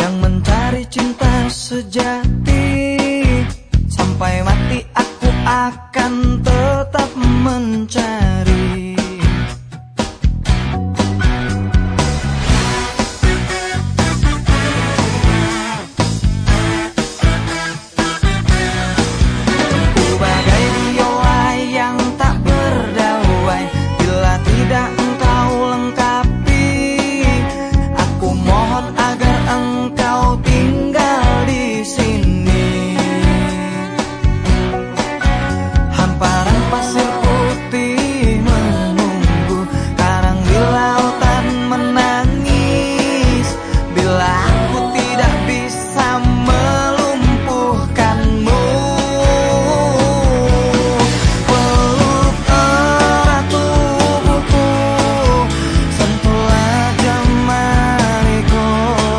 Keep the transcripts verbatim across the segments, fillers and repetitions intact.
yang mencari cinta sejati. Sampai mati aku akan tetap mencari. Ku bagai biola yang tak berdauai, bila tidak engkau lengkapi. Aku mohon agar engkau tinggal di sini. Hamparan pasir putih menunggu, karang di lautan menangis. Bila aku tidak bisa melumpuhkanmu, peluk erat tubuhku, sentuhlah jemariku,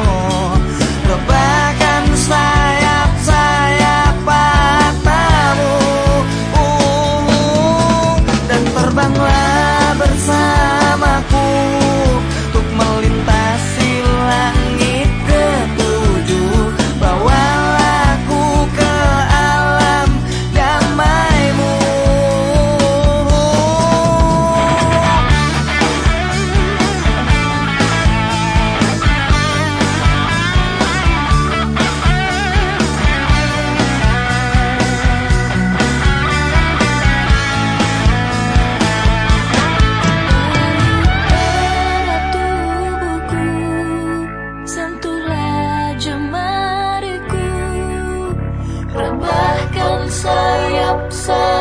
rebahkan sayap-sayap matamu, dan terbanglah bersamaku untuk melintasi langit ketujuh. Bawalah aku ke alam damaimu. Erat tubuhku, sentuhlah jemariku, rebahkan sayap-sayap